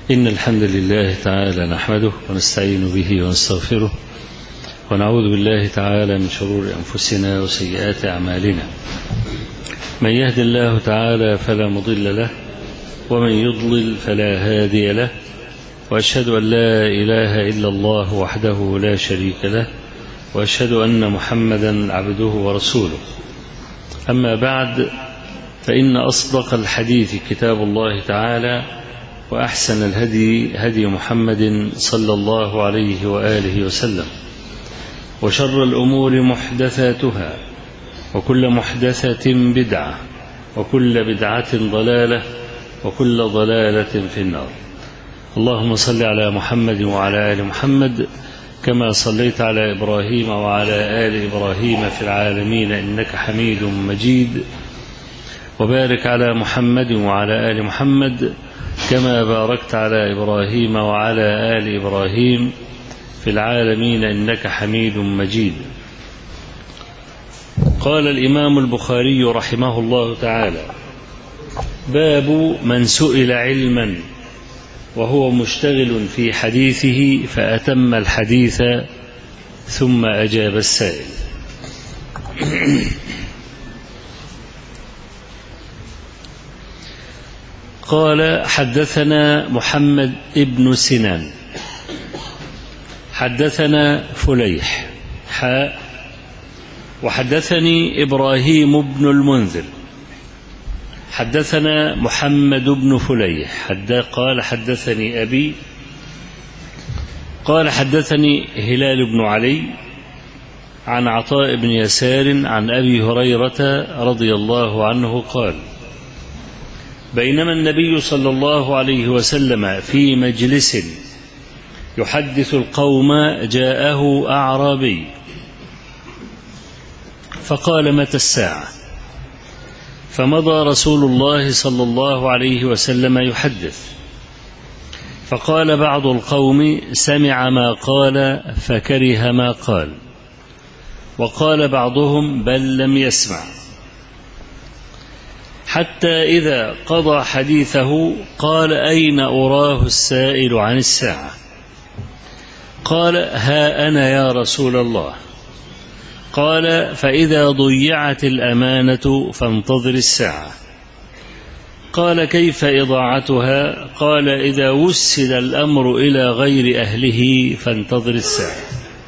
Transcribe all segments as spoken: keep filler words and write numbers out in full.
إن الحمد لله تعالى نحمده ونستعين به ونستغفره ونعوذ بالله تعالى من شرور أنفسنا وسيئات أعمالنا. من يهد الله تعالى فلا مضل له ومن يضلل فلا هادي له، وأشهد أن لا إله إلا الله وحده لا شريك له، وأشهد أن محمدا عبده ورسوله. أما بعد، فإن أصدق الحديث كتاب الله تعالى، وأحسن الهدي هدي محمد صلى الله عليه وآله وسلم، وشر الأمور محدثاتها، وكل محدثة بدعة، وكل بدعة ضلالة، وكل ضلالة في النار. اللهم صل على محمد وعلى آل محمد كما صليت على إبراهيم وعلى آل إبراهيم في العالمين إنك حميد مجيد، وبارك على محمد وعلى آل محمد كما باركت على إبراهيم وعلى آل إبراهيم في العالمين إنك حميد مجيد. قال الإمام البخاري رحمه الله تعالى: باب من سئل علما وهو مشتغل في حديثه فأتم الحديث ثم أجاب السائل. قال: حدثنا محمد ابن سنان حدثنا فليح حاء وحدثني إبراهيم بن المنذر حدثنا محمد بن فليح حد قال حدثني أبي قال حدثني هلال بن علي عن عطاء بن يسار عن أبي هريرة رضي الله عنه قال: بينما النبي صلى الله عليه وسلم في مجلس يحدث القوم جاءه أعرابي فقال: متى الساعة؟ فمضى رسول الله صلى الله عليه وسلم يحدث، فقال بعض القوم: سمع ما قال فكره ما قال، وقال بعضهم: بل لم يسمع، حتى إذا قضى حديثه قال: أين أراه السائل عن الساعة؟ قال: ها أنا يا رسول الله. قال: فإذا ضيعت الأمانة فانتظر الساعة. قال: كيف إضاعتها؟ قال: إذا وسد الأمر إلى غير أهله فانتظر الساعة.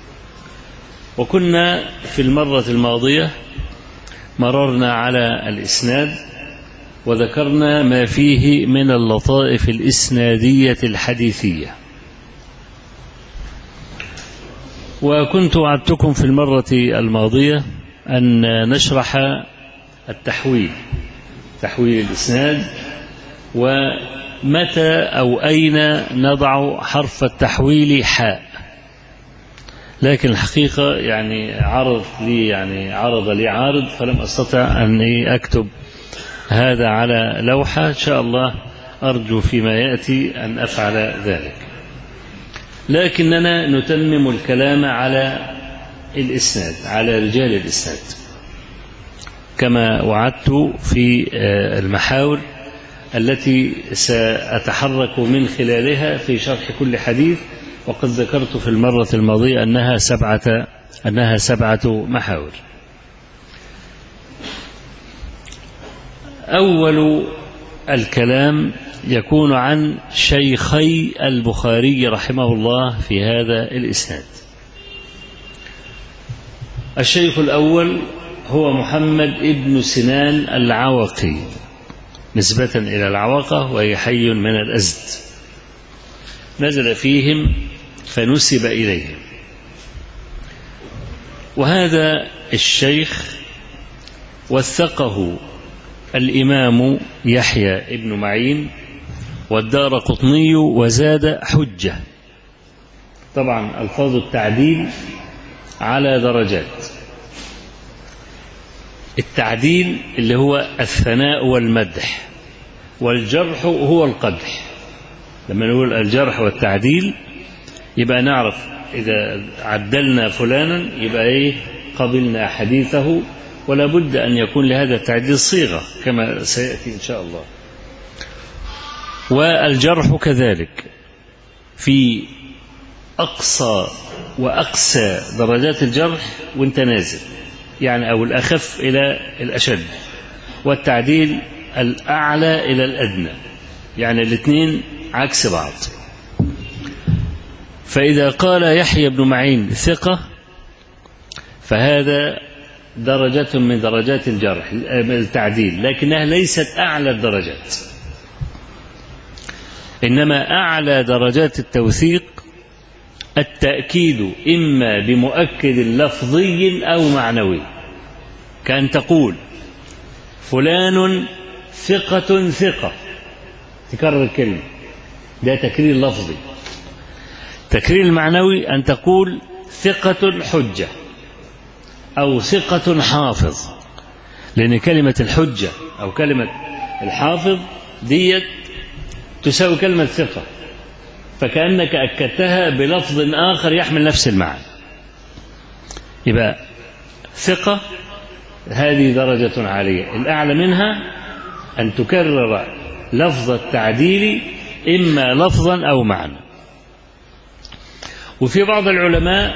وكنا في المرة الماضية مررنا على الإسناد وذكرنا ما فيه من اللطائف الإسنادية الحديثية، وكنت وعدتكم في المرة الماضية أن نشرح التحويل تحويل الإسناد، ومتى أو أين نضع حرف التحويل حاء. لكن الحقيقة يعني عرض لي يعني عرض لي عارض فلم أستطع أن أكتب هذا على لوحة. إن شاء الله أرجو فيما يأتي أن أفعل ذلك، لكننا نتمم الكلام على الإسناد، على رجال الإسناد، كما وعدت في المحاور التي سأتحرك من خلالها في شرح كل حديث. وقد ذكرت في المرة الماضية أنها سبعة أنها سبعة محاور. أول الكلام يكون عن شيخي البخاري رحمه الله في هذا الإسناد. الشيخ الأول هو محمد ابن سنان العوقي، نسبة إلى العوقة، وهي حي من الأزد، نزل فيهم فنسب إليهم. وهذا الشيخ وثقه الإمام يحيى ابن معين والدارقطني وزاد حجة. طبعا ألفاظ التعديل على درجات. التعديل اللي هو الثناء والمدح، والجرح هو القدح. لما نقول الجرح والتعديل يبقى نعرف إذا عدلنا فلانا يبقى إيه؟ قبلنا حديثه، ولا بد أن يكون لهذا التعديل صيغة كما سيأتي إن شاء الله. والجرح كذلك، في أقصى وأقسى درجات الجرح وانت نازل، يعني أو الأخف إلى الأشد، والتعديل الأعلى إلى الأدنى، يعني الاثنين عكس بعض. فإذا قال يحيى بن معين ثقة فهذا درجة من درجات الجرح التعديل، لكنها ليست أعلى الدرجات، إنما أعلى درجات التوثيق التأكيد إما بمؤكد لفظي أو معنوي، كأن تقول فلان ثقة ثقة، تكرر الكلمة، ده تكرير لفظي. تكرير المعنوي أن تقول ثقة حجة أو ثقة حافظ، لأن كلمة الحجة أو كلمة الحافظ ديت تساوي كلمة ثقة، فكأنك أكدتها بلفظ آخر يحمل نفس المعنى. يبقى ثقة هذه درجة عالية، الأعلى منها أن تكرر لفظ التعديل إما لفظا أو معنى. وفي بعض العلماء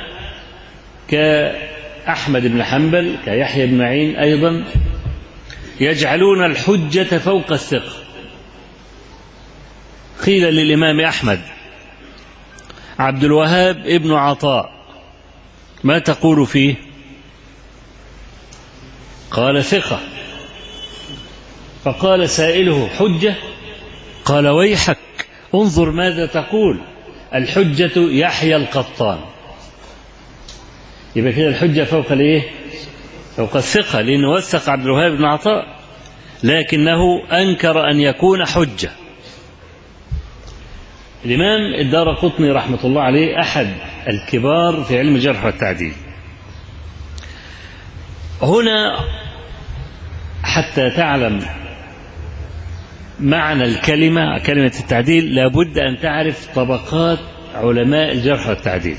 كأحمد بن حنبل كيحيى بن معين أيضا يجعلون الحجة فوق الثقة. قيل للإمام أحمد عبد الوهاب ابن عطاء ما تقول فيه؟ قال ثقة. فقال سائله حجة؟ قال ويحك انظر ماذا تقول، الحجة يحيى القطان. يبقى كده الحجة فوق الايه؟ فوق الثقة، لأنه وثق عبد الوهاب بن عطاء لكنه أنكر أن يكون حجة. الإمام الدارقطني رحمة الله عليه أحد الكبار في علم الجرح والتعديل. هنا حتى تعلم معنى الكلمة كلمة التعديل لابد أن تعرف طبقات علماء الجرح والتعديل،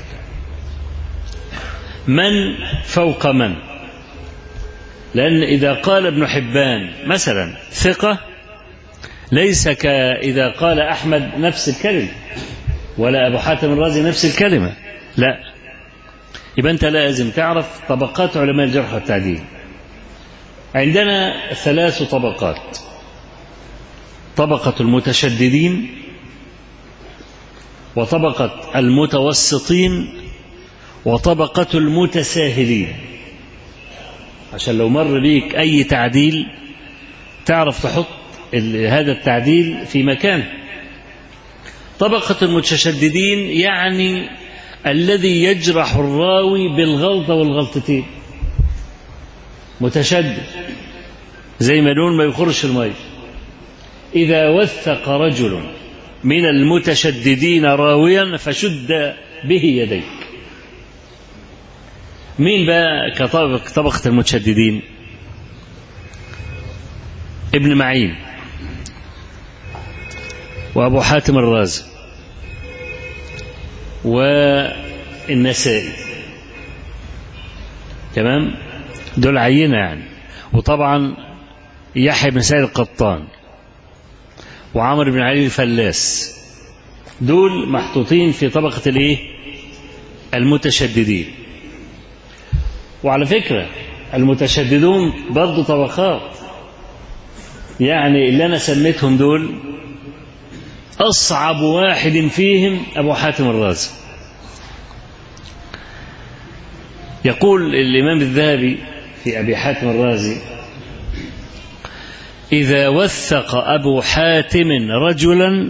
من فوق من. لأن إذا قال ابن حبان مثلا ثقة ليس كإذا قال أحمد نفس الكلمة، ولا أبو حاتم الرازي نفس الكلمة، لا. يبقى أنت لازم تعرف طبقات علماء الجرح والتعديل. عندنا ثلاث طبقات: طبقة المتشددين، وطبقة المتوسطين، وطبقة المتساهلين، عشان لو مر بيك أي تعديل تعرف تحط هذا التعديل في مكانه. طبقة المتشددين يعني الذي يجرح الراوي بالغلطة والغلطتين، متشدد زي ما نقول ما يخرش الماء. إذا وثق رجل من المتشددين راويا فشد به يديك. مين بقى كطبقة طبقة المتشددين؟ ابن معين وأبو حاتم الرازي والنسائي، تمام؟ دول عينة يعني. وطبعا يحيى بن سعيد القطان وعمر بن علي الفلاس، دول محطوطين في طبقة الايه؟ المتشددين. وعلى فكرة المتشددون برضو طبقات، يعني اللي أنا سميتهم دول أصعب واحد فيهم أبو حاتم الرازي. يقول الإمام الذهبي في أبي حاتم الرازي: إذا وثق أبو حاتم رجلا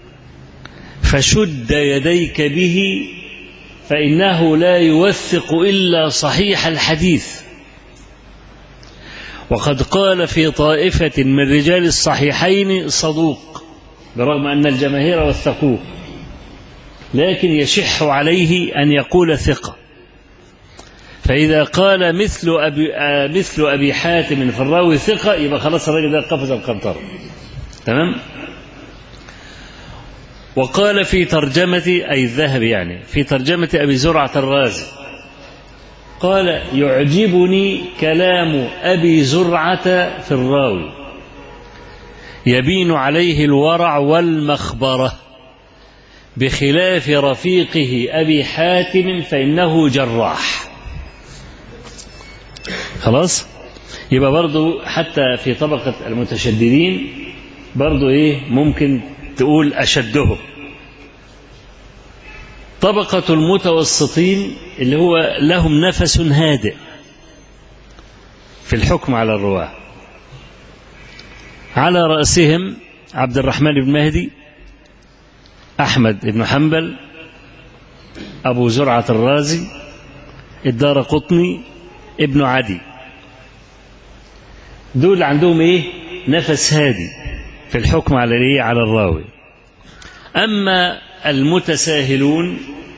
فشد يديك به فإنه لا يوثق إلا صحيح الحديث، وقد قال في طائفة من رجال الصحيحين صدوق، برغم أن الجماهير وثقوه، لكن يشح عليه أن يقول ثقة. فإذا قال مثل أبي, مثل أبي حاتم في الراوي ثقة يبقى خلاص الراجل ده قفز القنطرة، تمام؟ وقال في ترجمة أي الذهبي يعني في ترجمة أبي زرعة الرازي قال: يعجبني كلام أبي زرعة في الراوي، يبين عليه الورع والمخبرة، بخلاف رفيقه أبي حاتم فإنه جراح. خلاص؟ يبقى برضو حتى في طبقة المتشددين برضو إيه ممكن تقول أشدهم. طبقة المتوسطين اللي هو لهم نفس هادئ في الحكم على الرواة، على رأسهم عبد الرحمن بن مهدي، أحمد بن حنبل، أبو زرعة الرازي، الدارقطني، ابن عدي. دول عندهم إيه نفس هادي في الحكم على إيه على الراوي. أما المتساهلون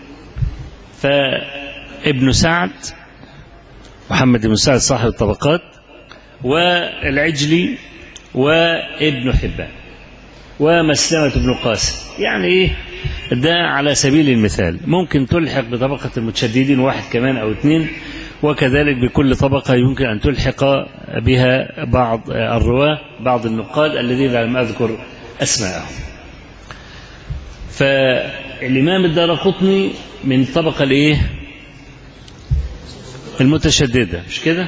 فابن سعد، محمد بن سعد صاحب الطبقات، والعجلي، وابن حبان، ومسلمة بن قاسم. يعني إيه ده على سبيل المثال. ممكن تلحق بطبقة المتشددين واحد كمان أو اثنين، وكذلك بكل طبقة يمكن أن تلحق بها بعض الرواة بعض النقاد الذين لم أذكر أسماءهم. فالإمام الدارقطني من الطبقة الإيه المتشددة، مش كده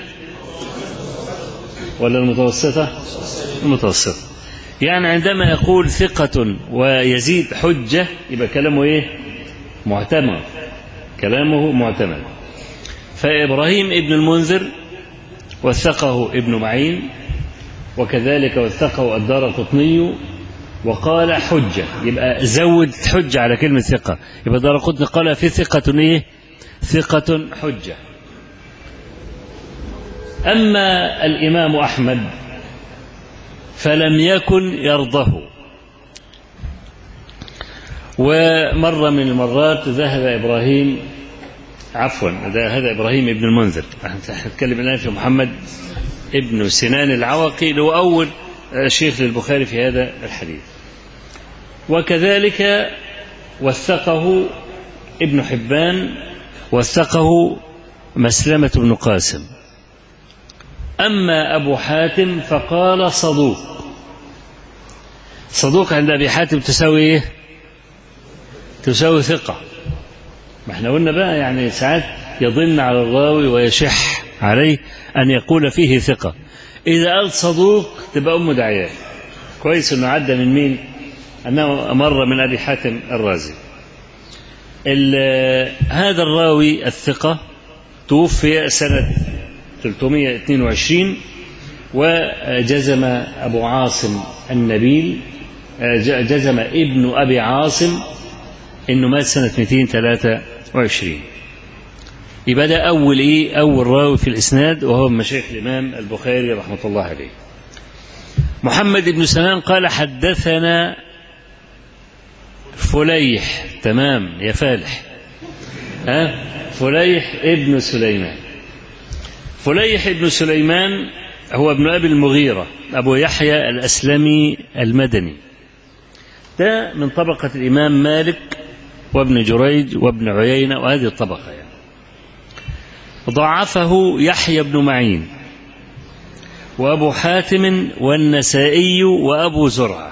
ولا المتوسطة؟ المتوسطة. يعني عندما يقول ثقة ويزيد حجة يبقى كلامه إيه معتمد، كلامه معتمد. فإبراهيم ابن المنذر وثقه ابن معين، وكذلك وثقه الدارقطني وقال حجة، يبقى زود حجة على كلمة ثقة، يبقى الدارقطني قال في ثقة إيه ثقة حجة. أما الإمام أحمد فلم يكن يرضه، ومرة من المرات ذهب إبراهيم عفوا هذا إبراهيم ابن المنذر، هنتكلم الآن في محمد ابن سنان العوقي اللي هو أول شيخ للبخاري في هذا الحديث، وكذلك وثقه ابن حبان، وثقه مسلمة بن قاسم. أما أبو حاتم فقال صدوق. صدوق عند أبي حاتم تساوي إيه؟ تساوي ثقة. ما احنا قلنا بقى يعني ساعات يضن على الراوي ويشح عليه أن يقول فيه ثقة. إذا قال صدوق تبقى أم دعيان. كويس أنه عدى من مين؟ أنه مر من أبي حاتم الرازي. هذا الراوي الثقة توفي سنة ثلاثمائة واثنين وعشرين، وجزم أبو عاصم النبيل، جزم ابن أبي عاصم إنه مات سنة مئتين وثلاثة وعشرين. يبقى ده أول إيه أول راوي في الإسناد، وهو من مشايخ الإمام البخاري رحمة الله عليه. محمد بن سنان قال حدثنا فليح. تمام يا فالح، ها فليح ابن سليمان. فليح ابن سليمان هو ابن أبي المغيرة أبو يحيى الأسلمي المدني، ده من طبقة الإمام مالك وابن جريج وابن عيينة وهذه الطبقة يعني. ضعفه يحيى بن معين وأبو حاتم والنسائي وأبو زرعة.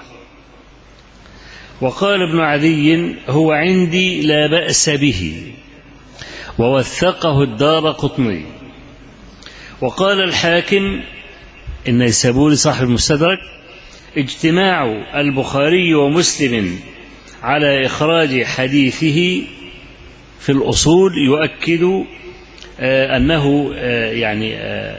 وقال ابن عدي هو عندي لا بأس به، ووثقه الدارقطني. وقال الحاكم النيسابوري صاحب المستدرك اجتماع البخاري ومسلم على إخراج حديثه في الأصول يؤكد أنه يعني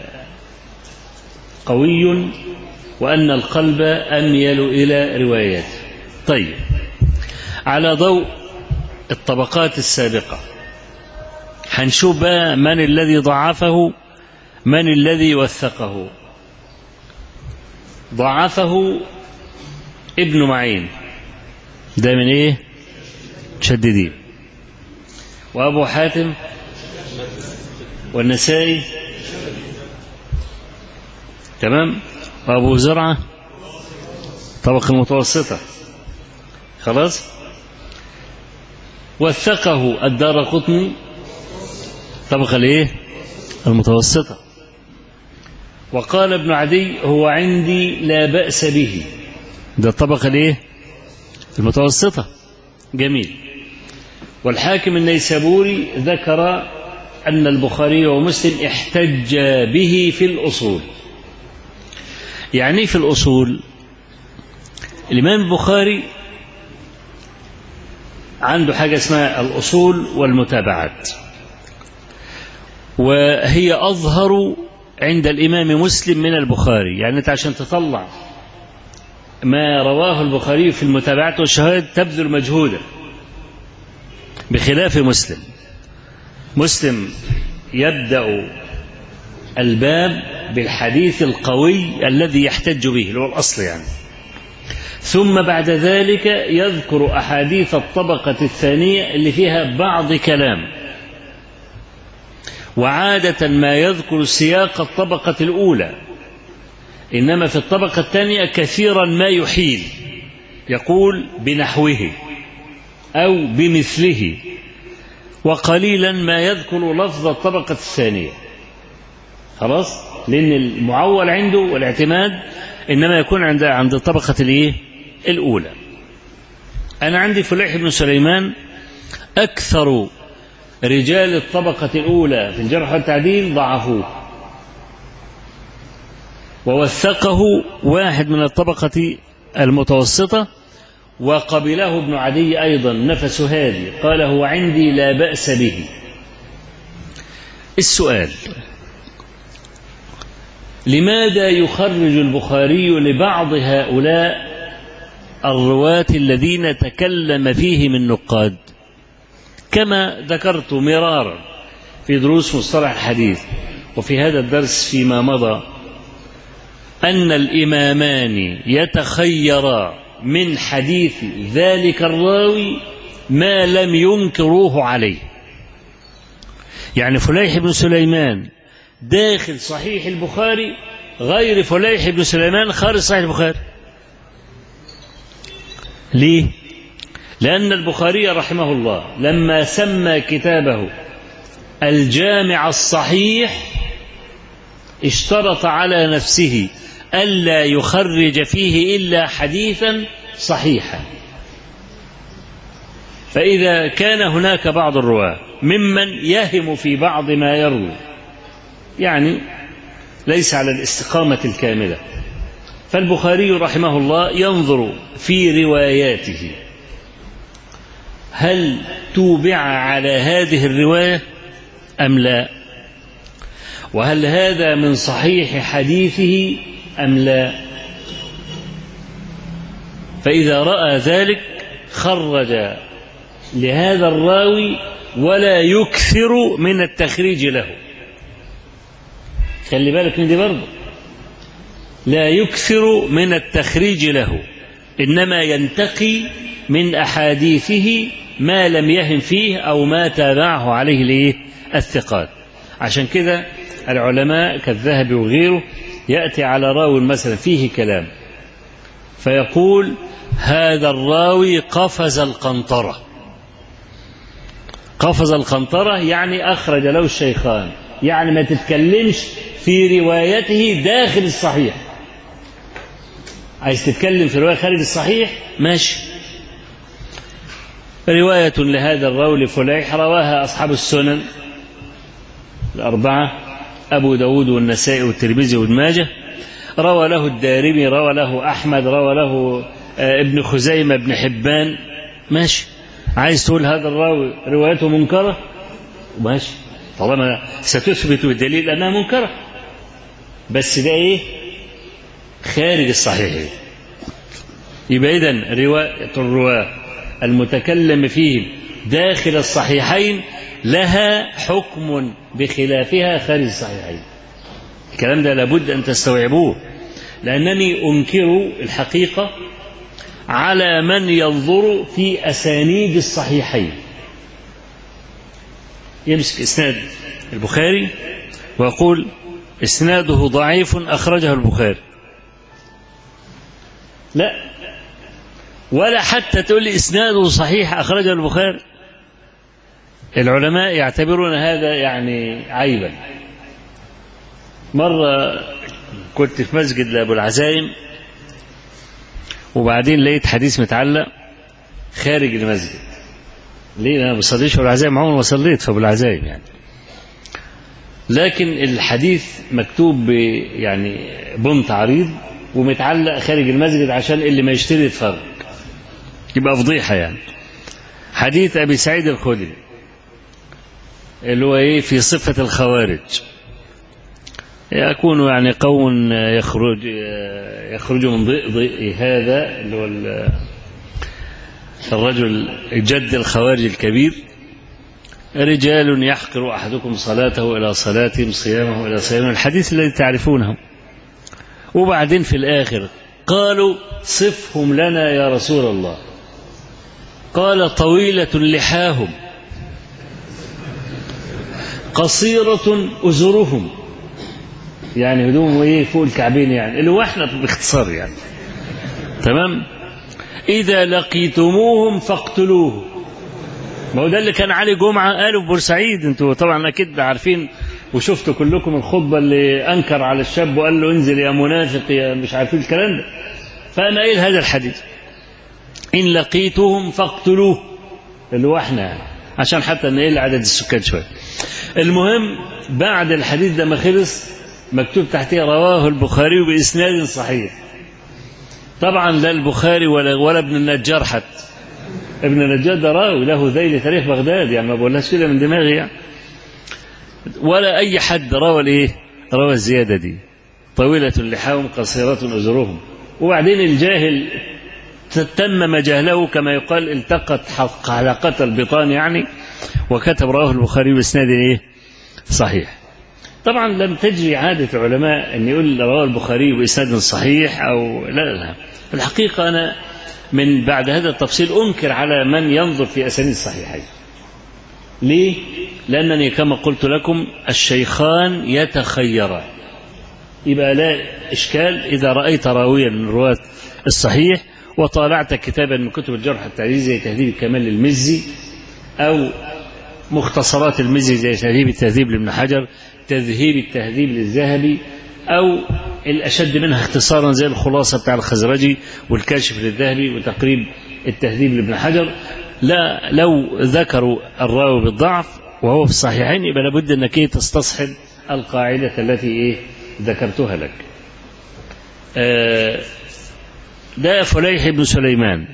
قوي، وأن القلب أميل إلى رواياته. طيب، على ضوء الطبقات السابقة هنشوف بقى من الذي ضعفه من الذي وثقه. ضعفه ابن معين، ده من ايه شددين، وابو حاتم والنسائي تمام، وابو زرعة طبقة المتوسطة خلاص. وثقه الدارقطني طبقة الايه المتوسطة. وقال ابن عدي هو عندي لا بأس به، ده الطبقة الايه المتوسطة. جميل. والحاكم النيسابوري ذكر أن البخاري ومسلم احتج به في الأصول. يعني في الأصول الإمام البخاري عنده حاجة اسمها الأصول والمتابعات، وهي أظهر عند الإمام مسلم من البخاري. يعني أنت عشان تطلع ما رواه البخاري في المتابعات والشهادة تبذل مجهودا، بخلاف مسلم. مسلم يبدأ الباب بالحديث القوي الذي يحتج به اللي هو الأصل يعني، ثم بعد ذلك يذكر أحاديث الطبقة الثانية اللي فيها بعض كلام، وعادة ما يذكر سياق الطبقة الأولى، إنما في الطبقة الثانية كثيرا ما يحيل، يقول بنحوه أو بمثله، وقليلا ما يذكر لفظ الطبقة الثانية. خلاص، لأن المعول عنده والاعتماد إنما يكون عند عند الطبقة الإيه؟ الأولى. أنا عندي فليح بن سليمان أكثر رجال الطبقة الأولى في الجرح والتعديل ضعفوه، ووثقه واحد من الطبقة المتوسطة، وقبله ابن عدي أيضا نفس هادي، قال هو عندي لا بأس به. السؤال: لماذا يخرج البخاري لبعض هؤلاء الرواة الذين تكلم فيهم النقاد؟ كما ذكرت مرارا في دروس مصطلح الحديث وفي هذا الدرس فيما مضى، أن الإمامان يتخيرا من حديث ذلك الراوي ما لم ينكروه عليه. يعني فليح بن سليمان داخل صحيح البخاري غير فليح بن سليمان خارج صحيح البخاري. ليه؟ لأن البخاري رحمه الله لما سمى كتابه الجامع الصحيح اشترط على نفسه ألا يخرج فيه إلا حديثا صحيحا. فإذا كان هناك بعض الرواة ممن يهم في بعض ما يروي، يعني ليس على الاستقامة الكاملة، فالبخاري رحمه الله ينظر في رواياته هل توبع على هذه الرواية أم لا، وهل هذا من صحيح حديثه أم لا. فإذا رأى ذلك خرج لهذا الراوي ولا يكثر من التخريج له. خلي بالك من دي برضه، لا يكثر من التخريج له، إنما ينتقي من أحاديثه ما لم يهم فيه أو ما تابعه عليه ليه الثقات. عشان كده العلماء كالذهبي وغيره يأتي على راوي مثلا فيه كلام فيقول هذا الراوي قفز القنطرة. قفز القنطرة يعني أخرج له الشيخان، يعني ما تتكلمش في روايته داخل الصحيح. عايز تتكلم في رواية خارج الصحيح ماشي. رواية لهذا الراوي لفليح رواها أصحاب السنن الأربعة، أبو داود والنسائي والترمذي وابن ماجه، روى له الدارمي، روى له أحمد، روى له ابن خزيمة، ابن حبان، ماشي. عايز تقول هذا الراوي روايته منكرة ماشي، طالما ستثبت بالدليل أنها منكرة، بس ده إيه؟ خارج الصحيح. يبقى إذن رواية الرواة المتكلم فيه داخل الصحيحين لها حكم بخلافها خارج الصحيحين. الكلام ده لابد أن تستوعبوه، لأنني أنكر الحقيقة على من ينظر في أسانيد الصحيحين، يمسك إسناد البخاري ويقول إسناده ضعيف أخرجه البخاري، لا، ولا حتى تقول لي إسناده صحيح أخرجه البخاري. العلماء يعتبرون هذا يعني عيبا. مرة كنت في مسجد لأبو العزايم، وبعدين لقيت حديث متعلق خارج المسجد. ليه؟ أنا ما بصليش في العزائم، عمري ما صليت في العزائم يعني. لكن الحديث مكتوب يعني بنط عريض ومتعلق خارج المسجد عشان اللي ما يشتري يتفرج، يبقى فضيحة يعني. حديث أبي سعيد الخدري اللي هو إيه في صفة الخوارج، يكون يعني قوم يخرج يخرج من ضيء ضيء هذا اللي هو الرجل جد الخوارج الكبير، رجال يحقر أحدكم صلاته إلى صلاتهم صيامه إلى صيامهم، الحديث الذي تعرفونه. وبعدين في الآخر قالوا صفهم لنا يا رسول الله، قال طويلة لحاهم قصيرة أزرهم، يعني هدوم ايه فوق الكعبين يعني، اللي هو احنا باختصار يعني. تمام. إذا لقيتموهم فاقتلوه. ما هو ده اللي كان علي جمعة قالوا في بورسعيد، انتوا طبعا أكيد عارفين وشفتوا كلكم الخطبة اللي أنكر على الشاب وقال له انزل يا منافق يا مش عارفين الكلام ده. فأنا قايل هذا الحديث إن لقيتهم فاقتلوه، اللي هو احنا يعني، عشان حتى نقل عدد السكان شوية. المهم بعد الحديث ده ما خلص مكتوب تحتيه رواه البخاري بإسناد صحيح. طبعا لا البخاري ولا ولا ابن النجار، حتى ابن النجار ده راوي له ذيل تاريخ بغداد يعني، ما بقولهاش كده من دماغي يعني، ولا أي حد روى الايه روى الزيادة دي طويلة لحاهم قصيرة أزرهم. وبعدين الجاهل تتمم جهله كما يقال، التقت حلقة البطان يعني، وكتب رواه البخاري بإسناد ايه صحيح. طبعا لم تجري عادة العلماء أن يقول رواه البخاري بإسناد صحيح أو لا لا. في الحقيقة أنا من بعد هذا التفصيل أنكر على من ينظر في أسانيد الصحيحين. ليه؟ لأنني كما قلت لكم الشيخان يتخيران، يبقى لا إشكال إذا رأيت راويا من رواة الصحيح وطالعت كتابا من كتب الجرح التعديل زي تهذيب الكمال للمزي أو مختصرات المزي زي تهذيب التهذيب لابن حجر، تذهيب التهذيب للذهبي، أو الأشد منها اختصارا زي الخلاصة بتاع الخزرجي والكاشف للذهبي وتقريب التهذيب لابن حجر، لا لو ذكروا الراوي بالضعف وهو في الصحيحين يبقى لابد أنك تستصحب القاعدة التي إيه ذكرتها لك. آه ده فليح بن سليمان.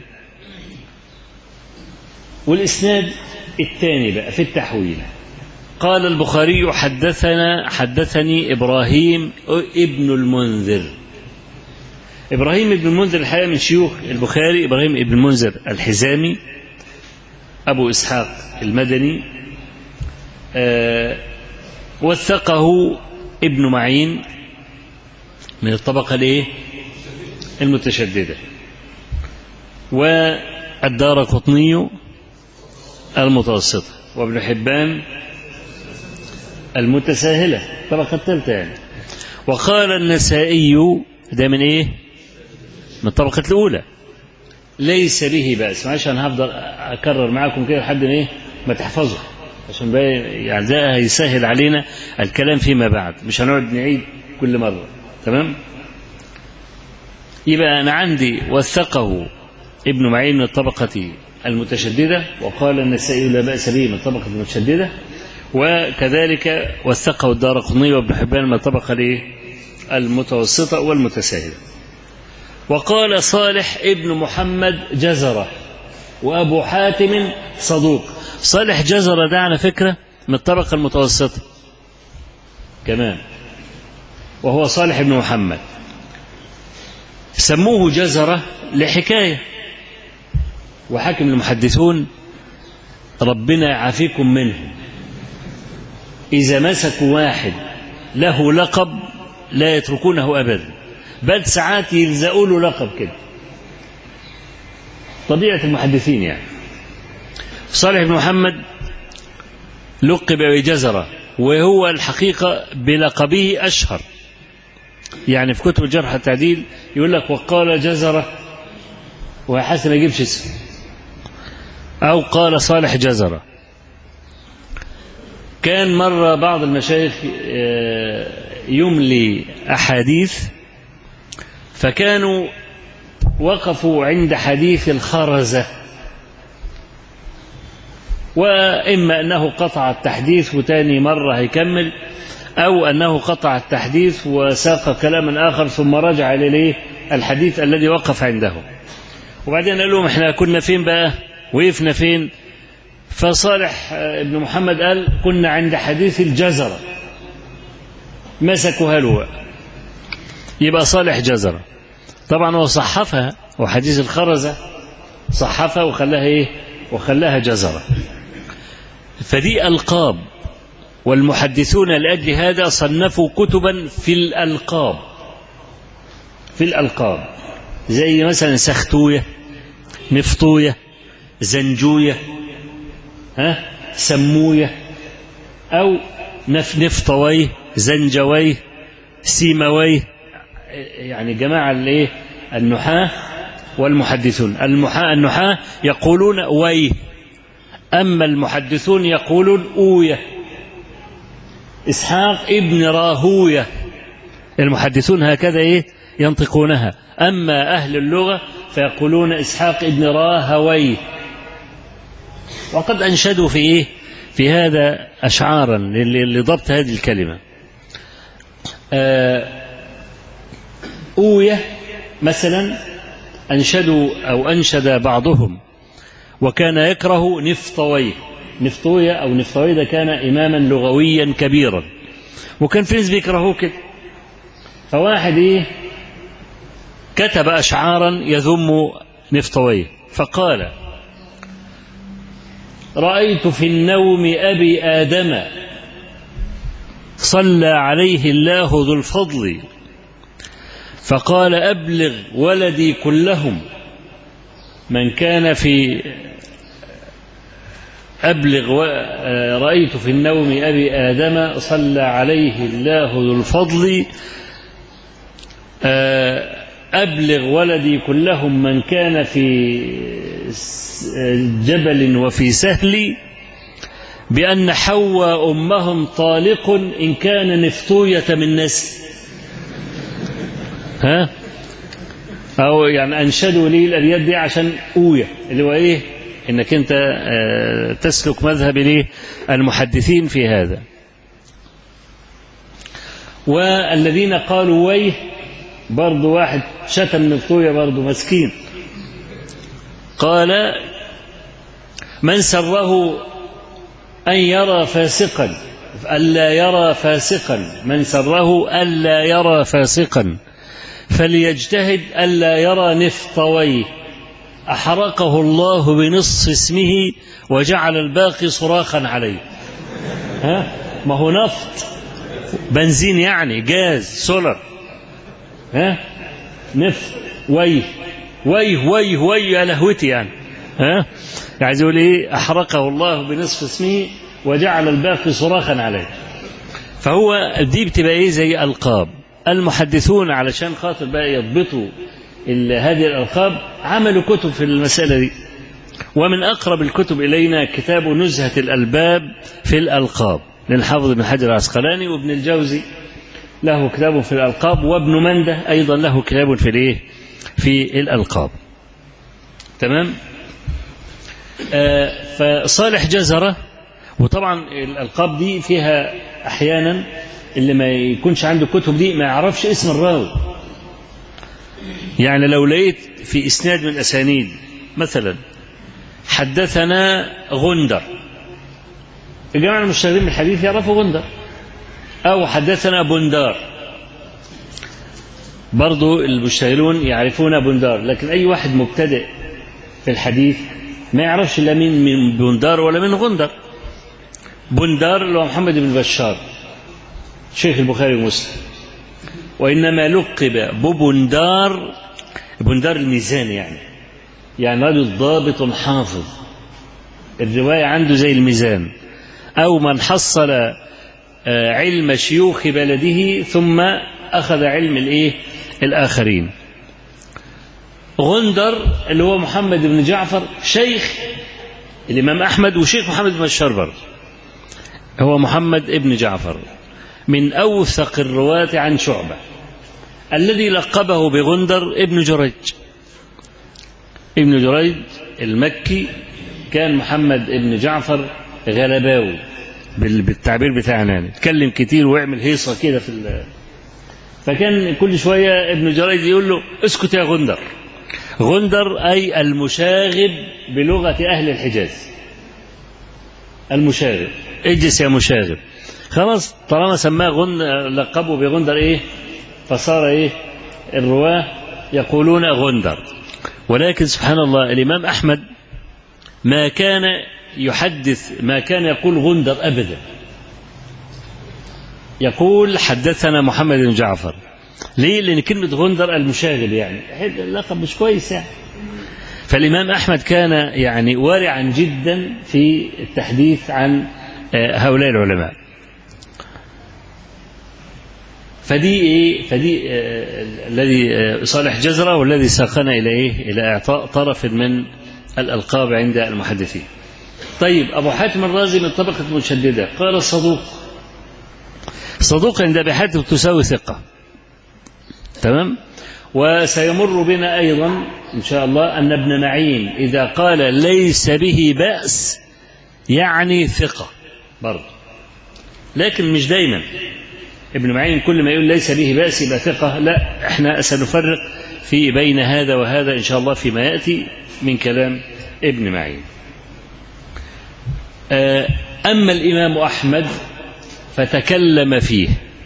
والإسناد الثاني بقى في التحويل، قال البخاري حدثنا حدثني إبراهيم ابن المنذر. إبراهيم ابن المنذر الحقيقة من شيوخ البخاري، إبراهيم ابن المنذر الحزامي أبو إسحاق المدني، آه وثقه ابن معين من الطبقة الايه المتشددة، والدارقطني المتوسطة، وابن حبان المتساهلة الطبقة الثالثة يعني. وقال النسائي ده من ايه من الطبقة الأولى ليس به بأس. معلش أنا هفضل أكرر معاكم كده لحد ايه ما تحفظوا، عشان بقى يعني ده هيسهل علينا الكلام فيما بعد، مش هنقعد نعيد كل مرة. تمام. يبقى أنا عندي وثقه ابن معين من الطبقة المتشددة، وقال النسائي لا بأس به من الطبقة المتشددة، وكذلك وثقه الدارقطني وابن حبان من الطبقة المتوسطة والمتساهلة. وقال صالح ابن محمد جزرة وأبو حاتم صدوق. صالح جزرة ده على فكرة من الطبقة المتوسطة كمان، وهو صالح ابن محمد. سموه جزرة لحكاية، وحاكم المحدثون ربنا يعافيكم منه، إذا مسكوا واحد له لقب لا يتركونه أبدا، بل ساعات يلزقوا له لقب كده، طبيعة المحدثين يعني. صالح بن محمد لقب بجزرة، وهو الحقيقة بلقبه أشهر يعني. في كتب الجرح التعديل يقول لك وقال جزرة وحسن ما يجيبش اسم، أو قال صالح جزرة. كان مرة بعض المشايخ يملي أحاديث، فكانوا وقفوا عند حديث الخرزة وإما أنه قطع التحديث وتاني مرة هيكمل، أو أنه قطع التحديث وساق كلاما آخر ثم رجع إليه الحديث الذي وقف عنده. وبعدين قال لهم احنا كنا فين بقى، وقفنا فين؟ فصالح ابن محمد قال كنا عند حديث الجزرة، مسكوها له، يبقى صالح جزرة. طبعا هو صحفها، وحديث الخرزة صحفها وخلاها ايه، وخلاها جزرة. فدي ألقاب، والمحدثون لأجل هذا صنفوا كتبا في الألقاب، في الألقاب زي مثلا سختوية، نفطوية، زنجوية، ها سموية، أو نف نفطويه، زنجويه، سيمويه، يعني جماعة الايه النحاة والمحدثون. المحاة النحاة يقولون ويه، أما المحدثون يقولون أوية. إسحاق ابن راهوية، المحدثون هكذا إيه ينطقونها، أما أهل اللغة فيقولون إسحاق ابن راهويه. وقد أنشدوا في إيه في هذا أشعارا لضبط هذه الكلمة. أوية مثلا أنشدوا أو أنشد بعضهم وكان يكره نفطويه. نفطوية أو نفطويه ده كان إماما لغويا كبيرا، وكان في ناس بيكرهوه كده. فواحد إيه كتب أشعارا يذم نفطويه، فقال: رأيت في النوم أبي آدم صلى عليه الله ذو الفضل، فقال: أبلغ ولدي كلهم من كان في أبلغ و... رأيت في النوم أبي آدم صلى عليه الله ذو الفضل، أبلغ ولدي كلهم من كان في جبل وفي سهل، بأن حواء أمهم طالق إن كان نفطوية من نسل. ها أو يعني أنشدوا لي الأبيات دي عشان أوية، اللي هو إيه إنك أنت تسلك مذهب ليه المحدثين في هذا. والذين قالوا ويه برضو واحد شتم نفطوية برضو مسكين، قال: من سره أن يرى فاسقا ألا يرى فاسقا، من سره ألا يرى فاسقا فليجتهد ألا يرى نفطويه، أحرقه الله بنصف اسمه وجعل الباقي صراخا عليه. ها ما هو نفط بنزين يعني جاز سولر، ها نفط ويه ويه ويه ويه يا لهوتي يعني، ها عايز يقول ايه؟ أحرقه الله بنصف اسمه وجعل الباقي صراخا عليه. فهو دي بتبقى ايه زي ألقاب. المحدثون علشان خاطر بقى يضبطوا هذه الألقاب عملوا كتب في المسألة دي، ومن أقرب الكتب إلينا كتاب نزهة الألباب في الألقاب للحافظ ابن حجر العسقلاني، وابن الجوزي له كتاب في الألقاب، وابن منده أيضا له كتاب في الايه في الألقاب. تمام. آه فصالح جزرة. وطبعا الألقاب دي فيها أحيانا اللي ما يكونش عنده كتب دي ما يعرفش اسم الراوي. يعني لو لقيت في إسناد من الأسانيد مثلا حدثنا غندر، الجماعة المشتغلين بالحديث يعرفوا غندر، أو حدثنا بندار، برضو المشتغلون يعرفون بندار، لكن أي واحد مبتدئ في الحديث ما يعرفش لا مين من بندار ولا من غندر. بندار اللي هو محمد بن بشار شيخ البخاري ومسلم، وإنما لقب ببندار، بندار الميزان يعني يعني رجل ضابط حافظ، الرواية عنده زي الميزان، أو من حصل علم شيوخ بلده ثم أخذ علم الإيه الآخرين. غندر اللي هو محمد بن جعفر شيخ الإمام أحمد وشيخ محمد بن بشار برضه، هو محمد بن جعفر من أوثق الرواة عن شعبة، الذي لقبه بغندر ابن جريج. ابن جريج المكي كان محمد ابن جعفر غلباوي بالتعبير بتاعنا، يعني اتكلم كتير ويعمل هيصة كده في ال... فكان كل شوية ابن جريج يقول له اسكت يا غندر. غندر أي المشاغب بلغة أهل الحجاز، المشاغب، اجلس يا مشاغب. خلاص طالما سماه غن لقبه بغندر ايه فصار ايه الرواه يقولون غندر. ولكن سبحان الله الإمام أحمد ما كان يحدث، ما كان يقول غندر أبدا، يقول حدثنا محمد بن جعفر. ليه؟ لأن كلمة غندر المشاغب يعني اللقب مش كويس يعني. فالإمام أحمد كان يعني وارعا جدا في التحديث عن هؤلاء العلماء. فدي إيه؟ فدي آه الذي آه صالح جزرة والذي ساقنا إلى إيه؟ إلى إعطاء طرف من الألقاب عند المحدثين. طيب أبو حاتم الرازي من طبقة المشددة قال الصدوق. صدوق عند أبي حاتم تساوي ثقة. تمام؟ وسيمر بنا أيضا إن شاء الله أن ابن معين إذا قال ليس به بأس يعني ثقة برضه، لكن مش دايما. ابن معين كل ما يقول ليس به بأس يبقى ثقة، لا، احنا سنفرق في بين هذا وهذا إن شاء الله فيما يأتي من كلام ابن معين. أما الإمام أحمد فتكلم فيه،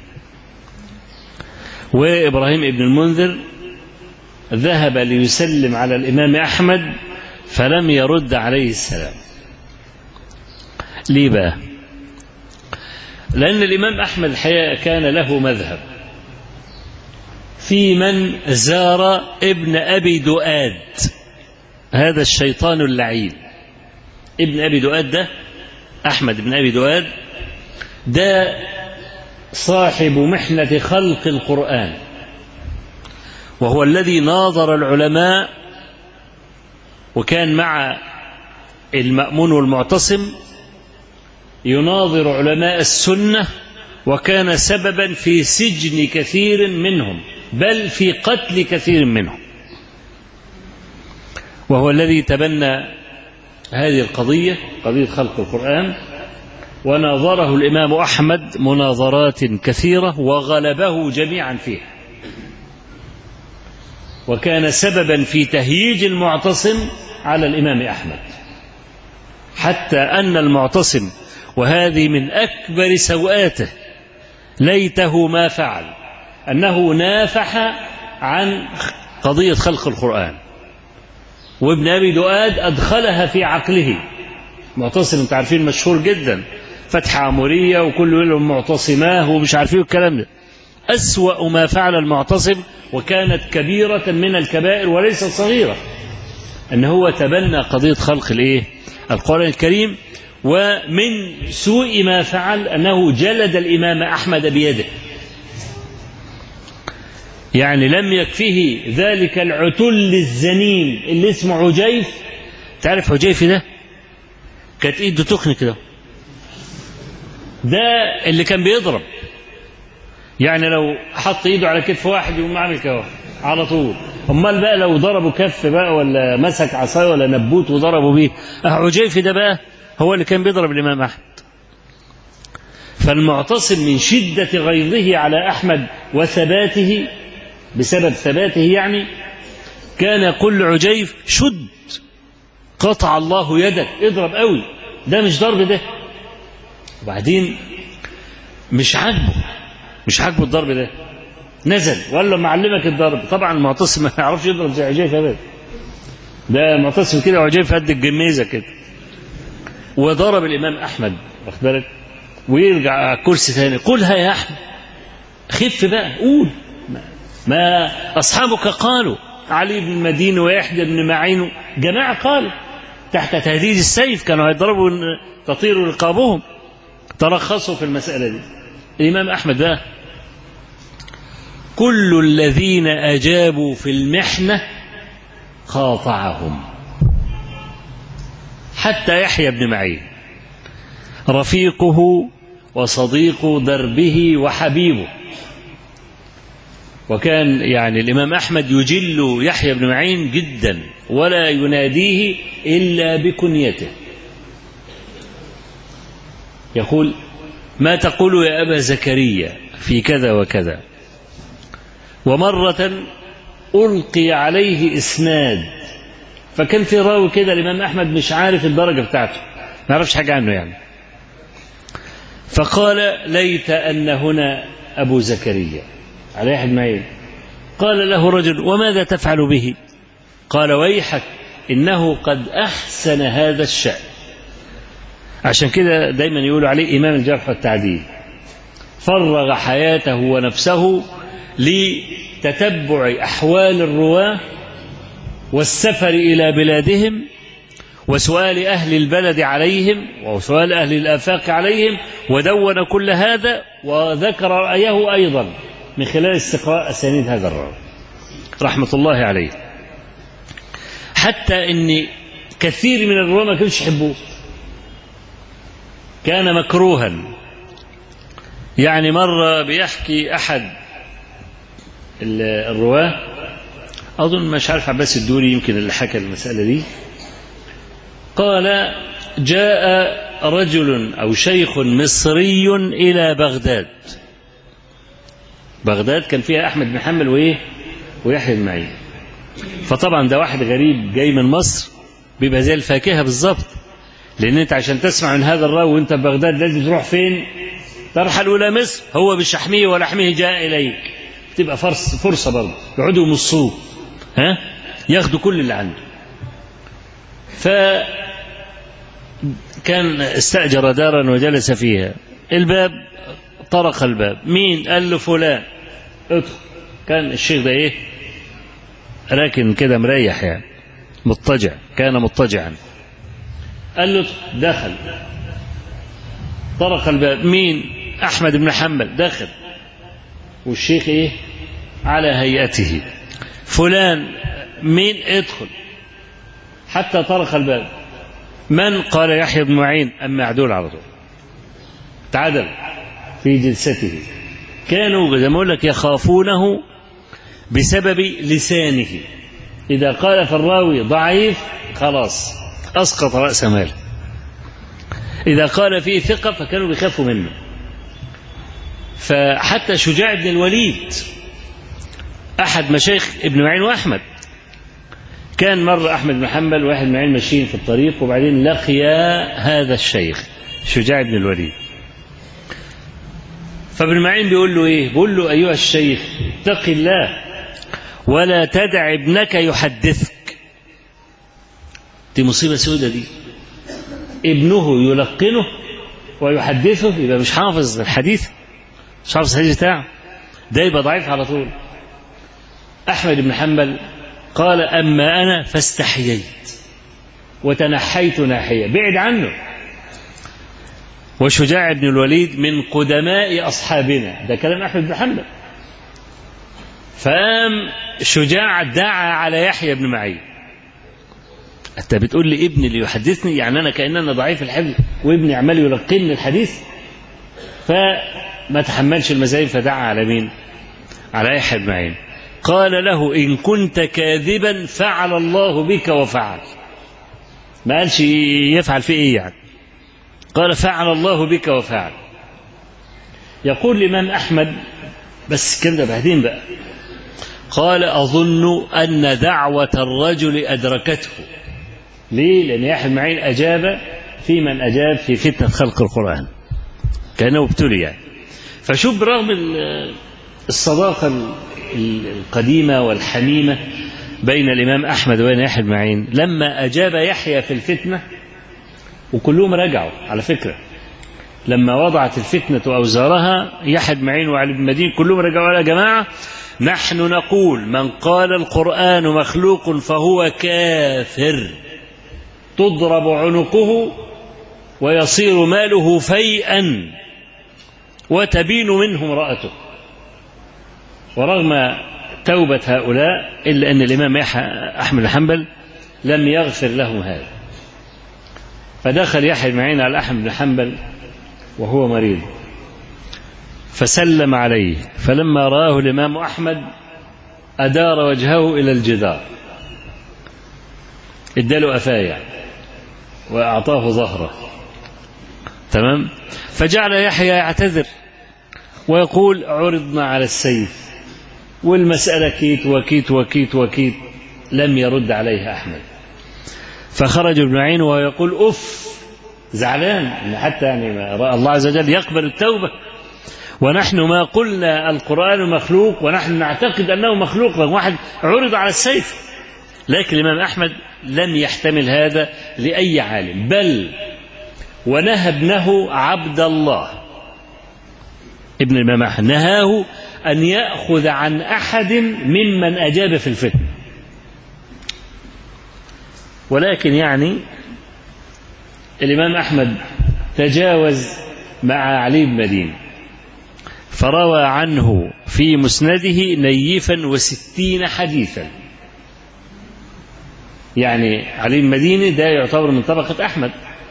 وإبراهيم ابن المنذر ذهب ليسلم على الإمام أحمد فلم يرد عليه السلام. ليه بقى؟ لأن الإمام أحمد الحقيقة كان له مذهب في من زار ابن أبي دؤاد، هذا الشيطان اللعين. ابن أبي دؤاد ده أحمد بن أبي دؤاد ده صاحب محنة خلق القرآن، وهو الذي ناظر العلماء وكان مع المأمون والمعتصم يناظر علماء السنة، وكان سببا في سجن كثير منهم بل في قتل كثير منهم، وهو الذي تبنى هذه القضية، قضية خلق القرآن، وناظره الإمام أحمد مناظرات كثيرة وغلبه جميعا فيها، وكان سببا في تهييج المعتصم على الإمام أحمد، حتى أن المعتصم، وهذه من أكبر سوءاته، ليته ما فعل، أنه نافح عن قضية خلق القرآن، وابن أبي دؤاد أدخلها في عقله. معتصم انت عارفين مشهور جدا، فتح عمورية وكل لهم معتصماه ومش عارفين الكلام ده. أسوأ ما فعل المعتصم، وكانت كبيرة من الكبائر وليست صغيرة، أن هو تبنى قضية خلق الإيه؟ القرآن الكريم. ومن سوء ما فعل أنه جلد الإمام أحمد بيده، يعني لم يكفه ذلك العتل الزنين اللي اسمه عجيف. تعرف عجيف ده كانت ايده تخن كده، ده اللي كان بيضرب، يعني لو حط ايده على كتف واحد يقوم عامل كده على طول. امال بقى لو ضربوا كف بقى ولا مسك عصايه ولا نبوت وضربوا بيه، عجيف ده بقى هو اللي كان بيضرب الإمام أحمد. فالمعتصم من شدة غيظه على أحمد وثباته، بسبب ثباته يعني، كان يقول لعجيف شد قطع الله يدك، اضرب قوي، ده مش ضرب ده. وبعدين مش عاجبه مش عاجبه الضرب ده، نزل وقال له معلمك الضرب. طبعا المعتصم ما يعرفش يضرب زي عجيف أبدا، ده معتصم كده وعجيف قد الجميزة كده. وضرب الإمام أحمد، واخد بالك، ويرجع على الكرسي ثاني، قولها يا أحمد، خف بقى، قول ما أصحابك قالوا، علي بن المديني ويحيى بن معين جماعة قالوا تحت تهديد السيف، كانوا هيضربوا تطير رقابهم، ترخصوا في المسألة دي. الإمام أحمد بقى كل الذين أجابوا في المحنة قاطعهم، حتى يحيى بن معين رفيقه وصديق دربه وحبيبه. وكان يعني الإمام أحمد يجل يحيى بن معين جدا، ولا يناديه إلا بكنيته، يقول ما تقول يا أبا زكريا في كذا وكذا. ومرة ألقي عليه إسناد، فكان في راوي كده الإمام أحمد مش عارف الدرجة بتاعته، ما يعرفش حاجة عنه يعني، فقال ليت أن هنا أبو زكريا على يحيى بن معين. قال له رجل وماذا تفعل به؟ قال ويحك إنه قد أحسن هذا الشأن. عشان كده دايما يقولوا عليه إمام الجرح والتعديل، فرغ حياته ونفسه لتتبع أحوال الرواة والسفر إلى بلادهم وسؤال أهل البلد عليهم وسؤال أهل الآفاق عليهم، ودون كل هذا وذكر رأيه أيضا من خلال استقراء أسانيد هذا الراوي رحمة الله عليه. حتى أن كثير من الرواة ما كانوش يحبوه، كان مكروها. يعني مرة بيحكي أحد الرواة، أظن مش عارف عباس الدوري يمكن اللي حكى المسألة دي، قال جاء رجل أو شيخ مصري إلى بغداد. بغداد كان فيها أحمد بن حنبل وإيه ويحيى بن معين، فطبعا ده واحد غريب جاي من مصر بيبقى زي الفاكهة بالظبط، لأن أنت عشان تسمع من هذا الراوي وأنت في بغداد لازم تروح فين؟ ترحل إلى مصر، هو بشحمه ولحمه جاء إليك، تبقى فرصة فرصة برضه يقعدوا يمصوه، ها ياخدوا كل اللي عنده. فكان استأجر دارا وجلس فيها، الباب طرق الباب، مين؟ قال له فلان ادخل. كان الشيخ ده ايه راكن كده مريح يعني مضطجع، كان مضطجعا. قال له دخل، طرق الباب، مين؟ أحمد بن حنبل. دخل والشيخ ايه على هيئته. فلان مين؟ ادخل. حتى طرق الباب، من؟ قال يحيى بن معين. أما معدول على طول تعدل في جلسته. كانوا زي ما أقول لك يخافونه بسبب لسانه، إذا قال في الراوي ضعيف خلاص أسقط رأس ماله، إذا قال فيه ثقة فكانوا بيخافوا منه. فحتى شجاع بن الوليد أحد مشايخ ابن معين وأحمد، كان مرة أحمد بن حنبل وواحد بن معين ماشيين في الطريق، وبعدين لقيا هذا الشيخ شجاع بن الوليد، فابن معين بيقول له إيه؟ بيقول له أيها الشيخ اتق الله ولا تدع ابنك يحدثك. دي مصيبة سودة دي، ابنه يلقنه ويحدثه، يبقى مش حافظ الحديث، مش حافظ الحديث بتاعه، ده يبقى ضعيف على طول. أحمد بن حنبل قال أما أنا فاستحييت وتنحيت ناحية، بعد عنه. وشجاع بن الوليد من قدماء أصحابنا، ده كلام أحمد بن حنبل. فقام شجاع دعا على يحيى بن معين، أنت بتقول لي ابني اللي يحدثني؟ يعني أنا كأننا ضعيف الحفظ وابني عمال يلقني الحديث؟ فما تحملش المزايم، فدعا على مين؟ على يحيى بن معين. قال له إن كنت كاذبا فعل الله بك وفعل. ما قالش يفعل في إيه يعني، قال فعل الله بك وفعل. يقول الإمام أحمد، بس كده بعدين بقى، قال أظن أن دعوة الرجل أدركته. ليه؟ لأن يحيى بن معين أجاب في من أجاب في فتنة خلق القرآن، كأنه ابتلي يعني. فشوف برغم الصداقة القديمة والحميمة بين الإمام أحمد وبين يحيى بن معين، لما أجاب يحيى في الفتنة، وكلهم رجعوا على فكرة، لما وضعت الفتنة أوزارها يحيى بن معين وعلي بن المدين كلهم رجعوا على جماعة نحن نقول من قال القرآن مخلوق فهو كافر، تضرب عنقه ويصير ماله فيئا وتبين منه امرأته. ورغم توبة هؤلاء إلا أن الإمام أحمد بن حنبل لم يغفر لهم هذا. فدخل يحيى بن معين على أحمد بن حنبل وهو مريض، فسلم عليه، فلما رآه الإمام أحمد أدار وجهه إلى الجدار، اداله أفايا وأعطاه ظهره، تمام. فجعل يحيى يعتذر ويقول عرضنا على السيف والمسألة كيت وكيت وكيت وكيت، لم يرد عليها أحمد. فخرج ابن معين وهو يقول أف، زعلان إن حتى يعني الله عز وجل يقبل التوبة، ونحن ما قلنا القرآن مخلوق ونحن نعتقد أنه مخلوق، واحد عرض على السيف. لكن الإمام أحمد لم يحتمل هذا لأي عالم، بل ونهى ابنه عبد الله ابن الإمام أحمد، نهاه أن يأخذ عن أحد ممن أجاب في الفتنة. ولكن يعني الإمام أحمد تجاوز مع علي بن مدين فروى عنه في مسنده نيفا وستين حديثا. يعني علي بن مدين ده يعتبر من طبقة أحمد،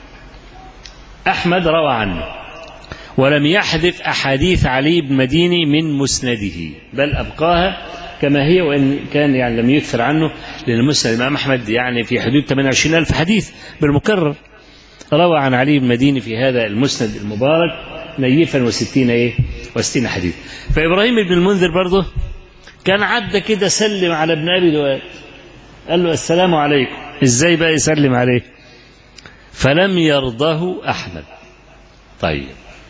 أحمد روى عنه ولم يحذف أحاديث علي بن مديني من مسنده، بل أبقاها كما هي، وإن كان يعني لم يكثر عنه، لأن مسند الإمام أحمد يعني في حدود ثمانية وعشرين ألف حديث بالمكرر. روى عن علي بن مديني في هذا المسند المبارك نيفا وستين إيه وستين حديث. فإبراهيم بن المنذر برضه كان عدى كده سلم على ابن أبي دواد، قال له السلام عليكم، إزاي بقى يسلم عليه؟ فلم يرضه أحمد. طيب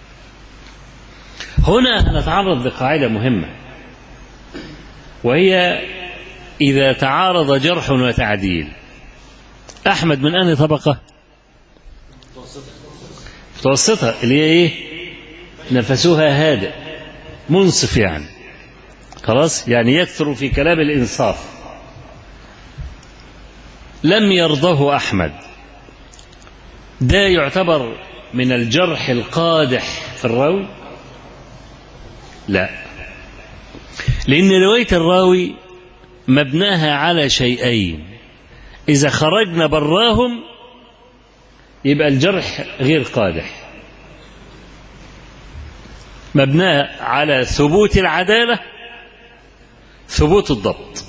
هنا نتعرض لقاعدة مهمة، وهي إذا تعارض جرح وتعديل، أحمد من أنهي طبقة؟ متوسطة، اللي هي إيه؟ نفسها هادئ منصف، يعني خلاص، يعني يكثر في كلام الإنصاف. لم يرضه أحمد، ده يعتبر من الجرح القادح في الراوي؟ لا، لأن رواية الراوي مبناها على شيئين، إذا خرجنا براهم يبقى الجرح غير قادح، مبناها على ثبوت العدالة، ثبوت الضبط.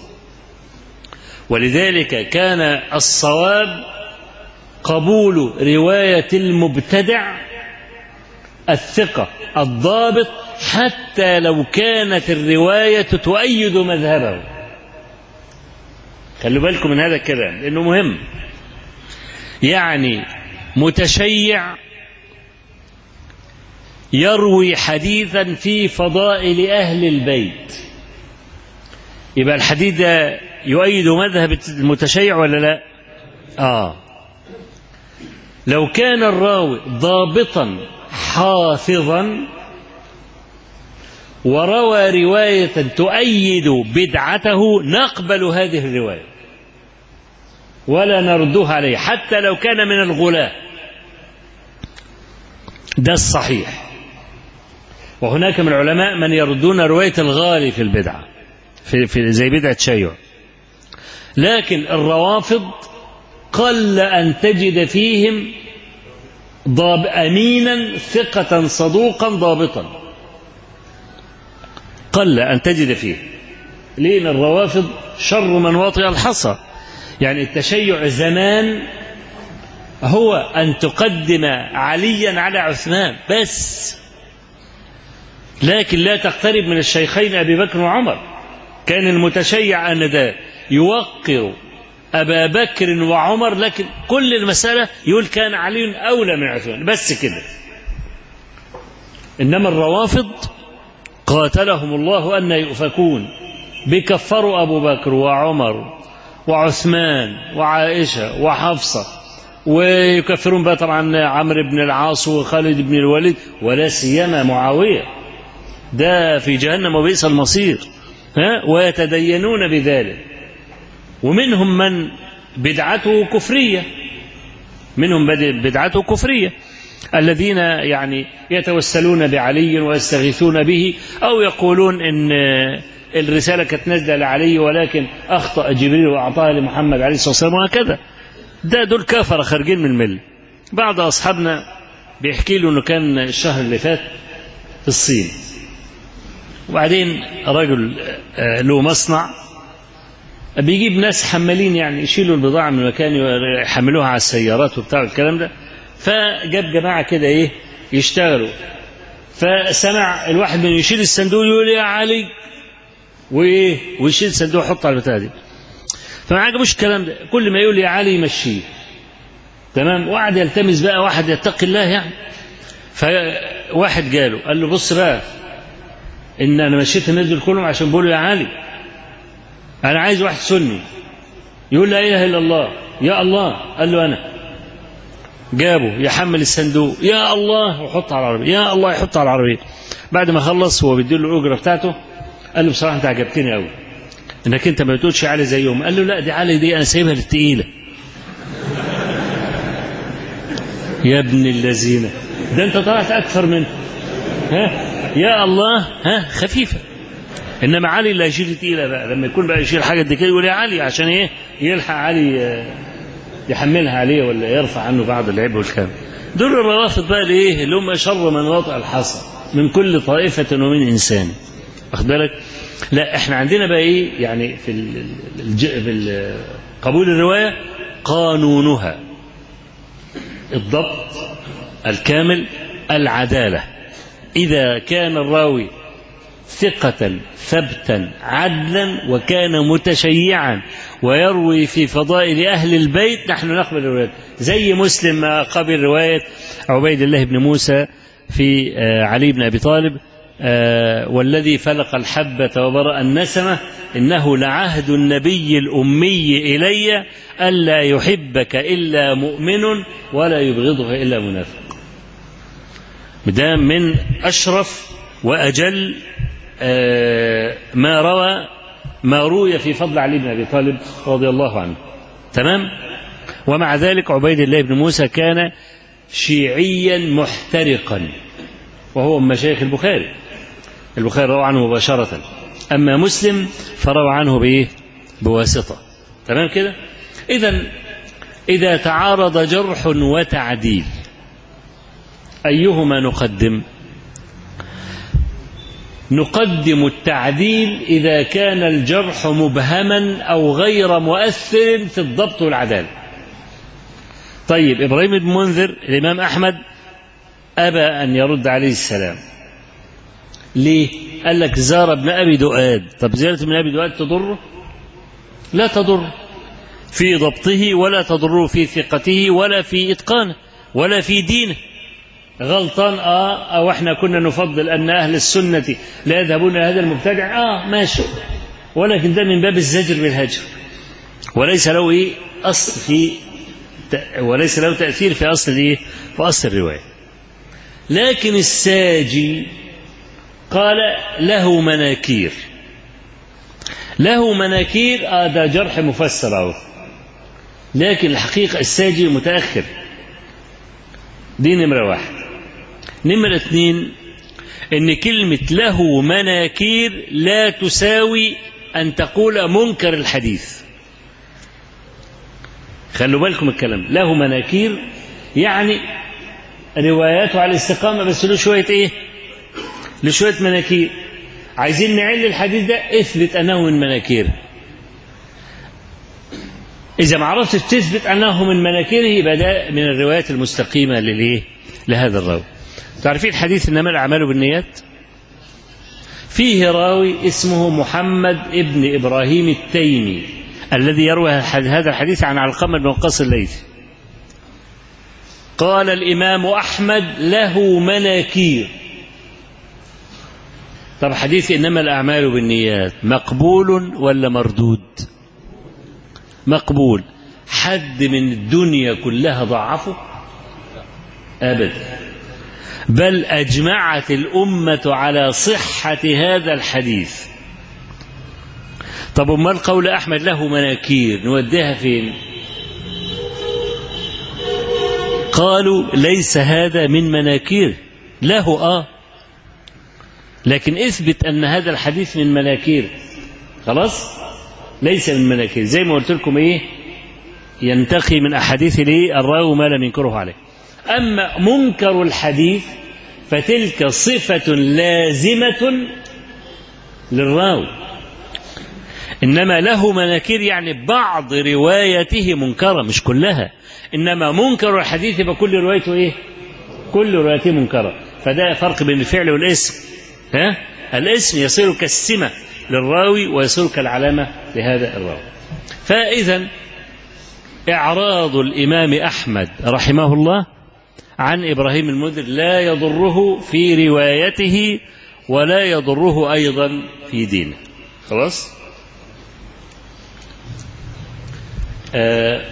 ولذلك كان الصواب قبول رواية المبتدع الثقة الضابط حتى لو كانت الرواية تؤيد مذهبه. خلوا بالكم من هذا الكلام لأنه مهم. يعني متشيع يروي حديثا في فضائل أهل البيت، يبقى الحديث ده يؤيد مذهب المتشيع ولا لا؟ آه لو كان الراوي ضابطا حافظا وروى رواية تؤيد بدعته نقبل هذه الرواية ولا نردها عليه حتى لو كان من الغلاة، ده الصحيح. وهناك من العلماء من يردون رواية الغالي في البدعة، في, في زي بدعة شيع. لكن الروافض قل أن تجد فيهم ضاب أمينا ثقة صدوقا ضابطا، قل أن تجد فيه. لأن الروافض شر من وطئ الحصى. يعني التشيع زمان هو أن تقدم عليا على عثمان بس، لكن لا تقترب من الشيخين أبي بكر وعمر. كان المتشيع آنذاك يوقر أبا بكر وعمر، لكن كل المسألة يقول كان علي أولى من عثمان بس كده. إنما الروافض قاتلهم الله أن يؤفكون، بكفروا أبو بكر وعمر وعثمان وعائشة وحفصة، ويكفرون بقى طبعا عمرو بن العاص وخالد بن الوليد، ولا سيما معاوية، ده في جهنم وبئس المصير، ها؟ ويتدينون بذلك. ومنهم من بدعته كفرية، منهم بدعته كفرية، الذين يعني يتوسلون بعلي ويستغيثون به، أو يقولون إن الرسالة كانت نازلة لعلي ولكن أخطأ جبريل وأعطاها لمحمد عليه الصلاة والسلام وهكذا. ده دول كافر خارجين من الملة. بعض أصحابنا بيحكي له إنه كان الشهر اللي فات في الصين، وبعدين رجل له مصنع بيجيب ناس حمالين يعني يشيلوا البضاعة من مكان يحملوها على السيارات وبتاع الكلام ده. فجاب جماعة كده إيه يشتغلوا، فسمع الواحد من يشيل الصندوق يقول يا علي، وايه ويشيل الصندوق يحطه على البتاع دي. فما عجبوش الكلام ده، كل ما يقول يا علي يمشيه. تمام. وقعد يلتمس بقى واحد يتقي الله يعني. فواحد جاله قال له بص بقى، ان انا مشيت الناس دول كلهم عشان بيقولوا يا علي، انا عايز واحد سني يقول لا اله الا الله يا الله. قال له انا. جابه يحمل الصندوق يا الله ويحطه على العربيه، يا الله يحطه على العربيه. بعد ما خلص هو بيديله الاجره بتاعته، قال له بصراحه انت عجبتني قوي انك انت ما بتقولش علي زيهم. قال له لا دي علي دي انا سايبها للتقيله. يا ابن الذين، ده انت طلعت اكثر منه. ها يا الله ها خفيفه، انما علي اللي هيشيل تقيله بقى، لما يكون بقى يشيل حاجه دي كده يقول يا علي، عشان ايه؟ يلحق علي يحملها عليه ولا يرفع عنه بعض العيب والكلام. دول الروافض بقى الايه اللي هم شر من وطأ الحصى من كل طائفه ومن انسان. واخد بالك؟ لا احنا عندنا بقى ايه يعني في الج... في قبول الروايه قانونها الضبط الكامل، العداله. إذا كان الراوي ثقة ثبتا عدلا وكان متشيعا ويروي في فضائل أهل البيت نحن نقبل الروايات. زي مسلم ما قبل رواية عبيد الله بن موسى في علي بن أبي طالب والذي فلق الحبة وبرأ النسمة إنه لعهد النبي الأمي إلي ألا يحبك إلا مؤمن ولا يبغضك إلا منافق. ده من أشرف وأجل ما روى ما روي في فضل علي بن أبي طالب رضي الله عنه. تمام. ومع ذلك عبيد الله بن موسى كان شيعيا محترقا، وهو من مشايخ البخاري. البخاري روى عنه مباشرة، أما مسلم فروى عنه بإيه؟ بواسطة. تمام كده. إذن إذا تعارض جرح وتعديل أيهما نقدم؟ نقدم التعديل إذا كان الجرح مبهما أو غير مؤثر في الضبط والعدالة. طيب إبراهيم بن منذر الإمام أحمد أبى أن يرد عليه السلام. ليه؟ قال لك زار ابن أبي دؤاد. طب زيارة ابن أبي دؤاد تضره؟ لا تضر في ضبطه، ولا تضره في ثقته، ولا في إتقانه، ولا في دينه. غلطان اه او احنا كنا نفضل ان اهل السنه لا يذهبون الى هذا المبتدع، اه ماشي، ولكن ده من باب الزجر بالهجر، وليس له ايه اصل في وليس له تاثير في اصل ايه في اصل الروايه. لكن الساجي قال له مناكير. له مناكير اه ده جرح مفسر اهو، لكن الحقيقه الساجي متاخر. دي نمره واحد. نمرة اثنين، ان كلمة له مناكير لا تساوي ان تقول منكر الحديث. خلوا بالكم الكلام، له مناكير يعني رواياته على الاستقامة بس له شوية ايه له شوية مناكير. عايزين نعل الحديث ده، اثبت انه من مناكير. اذا ما عرفتش تثبت انه من مناكيره يبقى ده من الروايات المستقيمة للايه لهذا الراوي. تعرفين الحديث إنما الأعمال بالنيات؟ فيه راوي اسمه محمد ابن إبراهيم التيمي الذي يروي هذا الحديث عن علقمة بن وقاص الليثي. قال الإمام أحمد له مناكير. طب حديث إنما الأعمال بالنيات مقبول ولا مردود؟ مقبول. حد من الدنيا كلها ضعفه؟ أبدا، بل أجمعت الأمة على صحة هذا الحديث. طب امال قول أحمد له مناكير نوديها فين؟ قالوا ليس هذا من مناكير. له آه لكن اثبت أن هذا الحديث من مناكير. خلاص ليس من مناكير. زي ما قلت لكم إيه ينتقي من أحاديث ليه الراوي ما لم ينكره عليه. أما منكر الحديث فتلك صفة لازمة للراوي. إنما له مناكير يعني بعض روايته منكرة مش كلها، إنما منكر الحديث يبقى كل روايته إيه كل روايته منكرة. فده فرق بين الفعل والاسم. ها؟ الاسم يصير كالسمة للراوي ويصير كالعلامة لهذا الراوي. فإذا إعراض الإمام أحمد رحمه الله عن إبراهيم المنذر لا يضره في روايته ولا يضره أيضا في دينه. خلاص. آه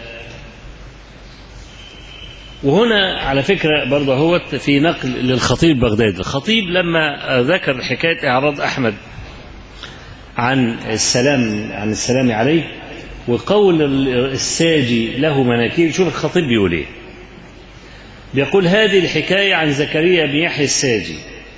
وهنا على فكرة برضه هو في نقل للخطيب البغدادي. الخطيب لما ذكر حكاية إعراض أحمد عن السلام عن السلام عليه وقول الساجي له مناكير، شوف الخطيب بيقول ايه. بيقول هذه الحكاية عن زكريا بن يحيى الساجي،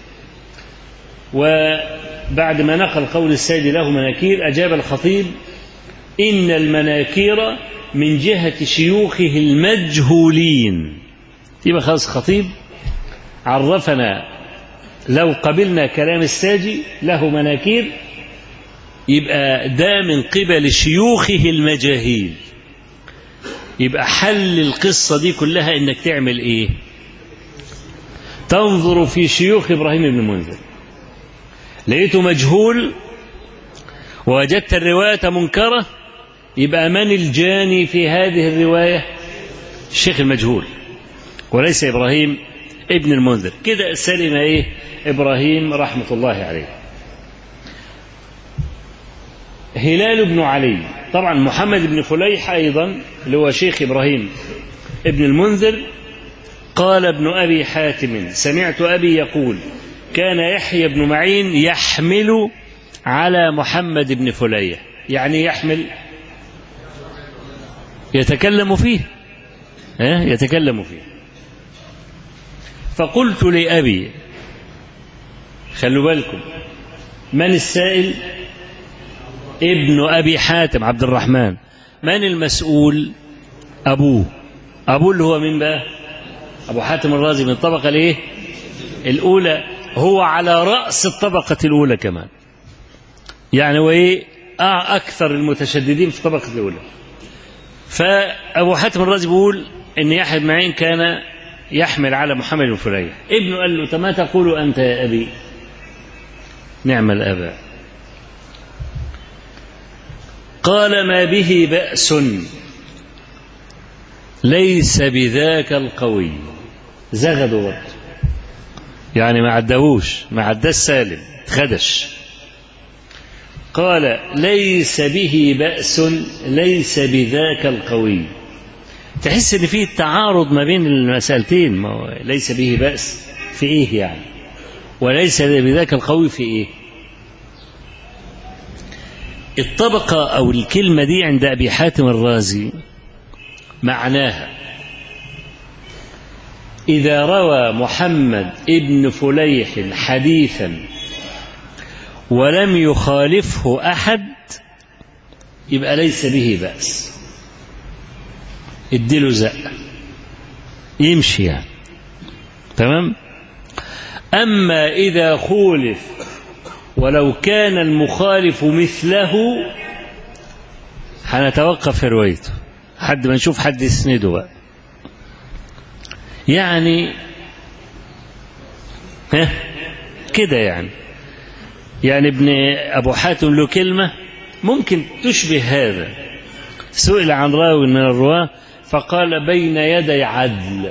وبعد ما نقل قول الساجي له مناكير أجاب الخطيب إن المناكير من جهة شيوخه المجهولين. يبقى خلاص الخطيب عرفنا لو قبلنا كلام الساجي له مناكير يبقى ده من قبل شيوخه المجاهيل. يبقى حل القصة دي كلها انك تعمل ايه؟ تنظر في شيوخ ابراهيم بن المنذر، لقيته مجهول ووجدت الرواية منكرة، يبقى من الجاني في هذه الرواية؟ الشيخ المجهول وليس إبراهيم ابن المنذر. كده سلم ايه إبراهيم رحمة الله عليه. هلال بن علي، طبعا محمد بن فليح أيضا اللي هو شيخ إبراهيم ابن المنذر، قال ابن أبي حاتم سمعت أبي يقول كان يحيى بن معين يحمل على محمد بن فليح. يعني يحمل يتكلم فيه، اه يتكلم فيه. فقلت لأبي خلوا بالكم من السائل؟ ابن أبي حاتم عبد الرحمن. من المسؤول؟ أبوه. أبوه اللي هو من بقى؟ أبو حاتم الرازي من الطبقة الايه الأولى، هو على رأس الطبقة الأولى كمان، يعني هو ايه أكثر المتشددين في الطبقة الأولى. فأبو حاتم الرازي بيقول إن يحيى بن معين كان يحمل على محمد بن فليح. ابنه قال له ما تقول أنت يا أبي؟ نعم الآباء. قال ما به بأس ليس بذاك القوي. زغدوا برضه، يعني ما عداوش، ما عداش سالم، خدش. قال ليس به بأس ليس بذاك القوي. تحس ان فيه تعارض ما بين المسألتين. ما هو ليس به بأس في ايه يعني، وليس بذاك القوي في ايه؟ الطبقة أو الكلمة دي عند أبي حاتم الرازي معناها إذا روى محمد ابن فليح حديثا ولم يخالفه أحد يبقى ليس به بأس، اديله زق يمشي يعني. تمام. أما إذا خولف ولو كان المخالف مثله هنتوقف في روايته حد ما نشوف حد يسنده بقى. يعني ها كده يعني يعني ابن أبو حاتم له كلمة ممكن تشبه هذا. سئل عن راوي من الرواة فقال بين يدي عدل.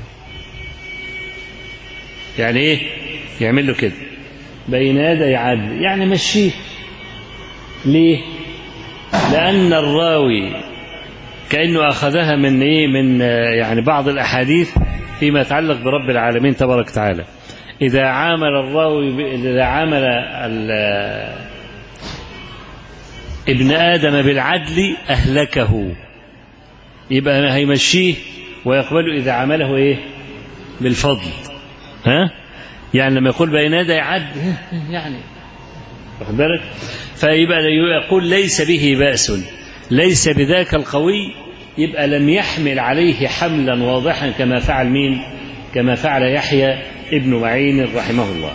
يعني ايه؟ يعمل له كده بين يدي عدل، يعني مشيه. ليه؟ لأن الراوي كأنه أخذها من إيه؟ من يعني بعض الأحاديث فيما يتعلق برب العالمين تبارك وتعالى. إذا عامل الراوي إذا عامل ابن آدم بالعدل أهلكه، يبقى هيمشيه ويقبله إذا عمله إيه؟ بالفضل. ها؟ يعني لما يقول بين يدي عدل يعني واخد بالك؟ فيبقى يقول ليس به بأس ليس بذاك القوي، يبقى لم يحمل عليه حملا واضحا كما فعل مين؟ كما فعل يحيى ابن معين رحمه الله.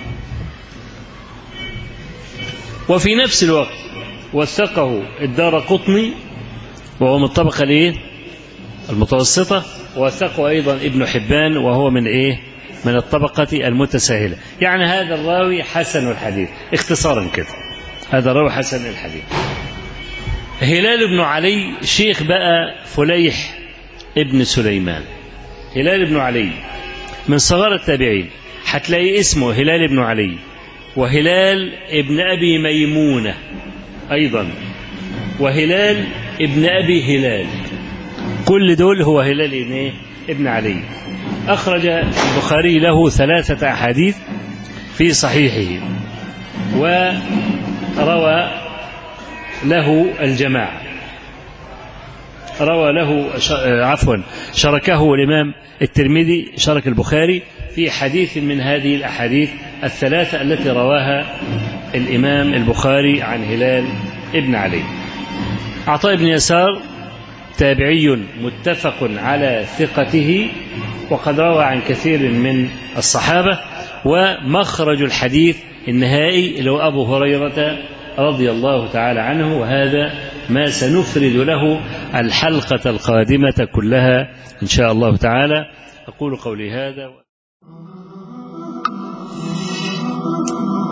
وفي نفس الوقت وثقه الدارقطني وهو من الطبقة الايه؟ المتوسطة، ووثقه أيضا ابن حبان وهو من ايه؟ من الطبقة المتساهلة. يعني هذا الراوي حسن الحديث اختصارا كده، هذا الراوي حسن الحديث. هلال بن علي شيخ بقى فليح ابن سليمان. هلال بن علي من صغار التابعين، هتلاقي اسمه هلال بن علي، وهلال ابن أبي ميمونة أيضا، وهلال ابن أبي هلال، كل دول هو هلال ابن علي. أخرج البخاري له ثلاثة أحاديث في صحيحه، وروى له الجماعة، روى له عفوا شركه الإمام الترمذي، شرك البخاري في حديث من هذه الأحاديث الثلاثة التي رواها الإمام البخاري عن هلال ابن علي. عطاء بن يسار تابعي متفق على ثقته، وقد روى عن كثير من الصحابة، ومخرج الحديث النهائي اللي هو أبو هريرة رضي الله تعالى عنه، وهذا ما سنفرد له الحلقة القادمة كلها إن شاء الله تعالى. أقول قولي هذا.